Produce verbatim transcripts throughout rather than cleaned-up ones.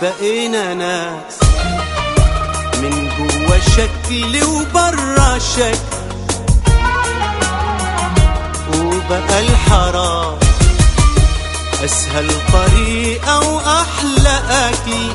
بقينا ناس من جوا شكل وبرا شكل، وبقى الحرام أسهل طريقة وأحلى أكل.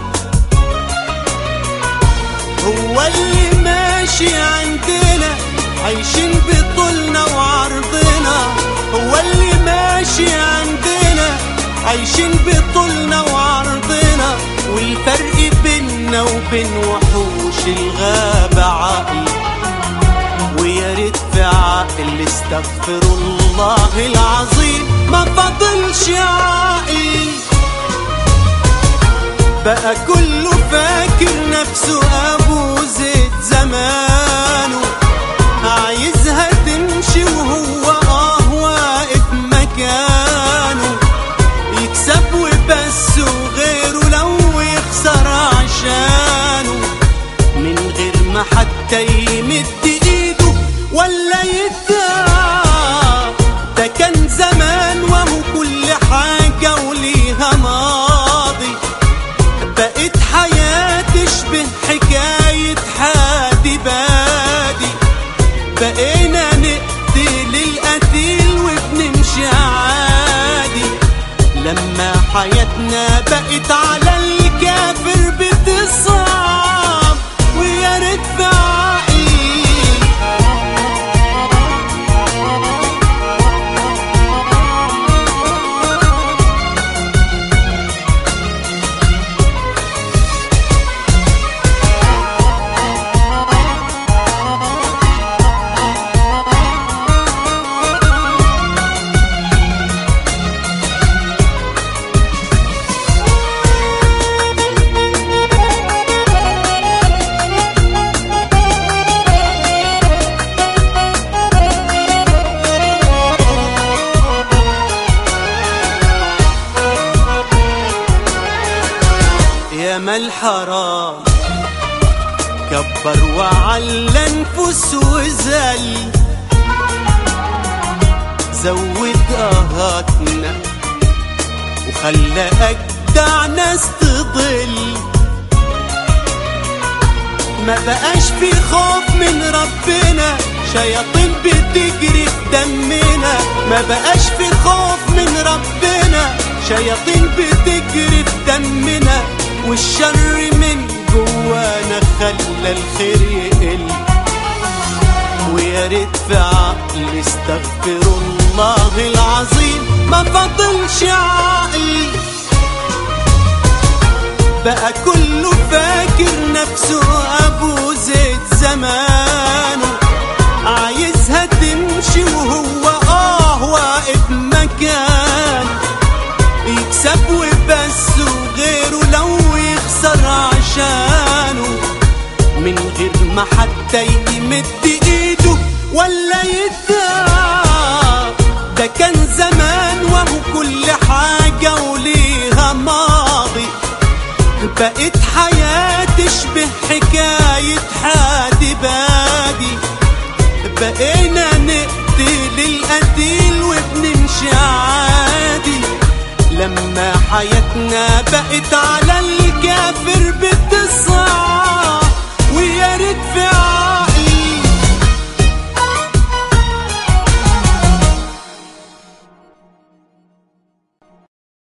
هو اللي ماشي عندنا عايشين بطولنا وعرضنا، هو اللي ماشي عندنا عايشين بطولنا وعرضنا، والفرق بيننا وبين وحوش الغابة عقل. ويا ريت في عقل استغفر الله العظيم ما فاضلش عقل. بقى كله فاكر نفسه ابو زيد زمانه، عايزها تمشي وهو اه واقف مكانه، يكسب وبس وغيره لو يخسر عشانه، من غير ما حتى يمد ايده ولا يتعب. ده كان زمان وهو كل حاجة وليها ماضي، بقت حياة تشبه حكاية حادي بادي. بقينا نقتل القتيل وبنمشي عادي، لما حياتنا بقت على الكافر بتصعب. ويا ريت في عقل ياما الحرام كبر وعلى نفوس وزل، زود قهاتنا وخلى أجدع ناس تضل. ما بقاش في خوف من ربنا، شياطين بتجري في دمنا. ما بقاش في خوف من ربنا، شياطين بتجري في دمنا، والشر من جوانا خلى الخير يقل. ويا ريت في عقل استغفر الله العظيم ما فاضلش عقل. بقى كله فاكر نفسه ابو زيد زمانه، عايزها تمشي وهو اه واقف مكانه، يكسب وبس وغيره لو يخسر عشانه، من غير ما حتى يمد ايده ولا يتعب. ده كان زمان وهو كل حاجة وليها ماضي، بقت حياة تشبه حكاية حادي بادي. بقينا نقتل القتيل وبنمشي عادي، لما حياتنا بقت على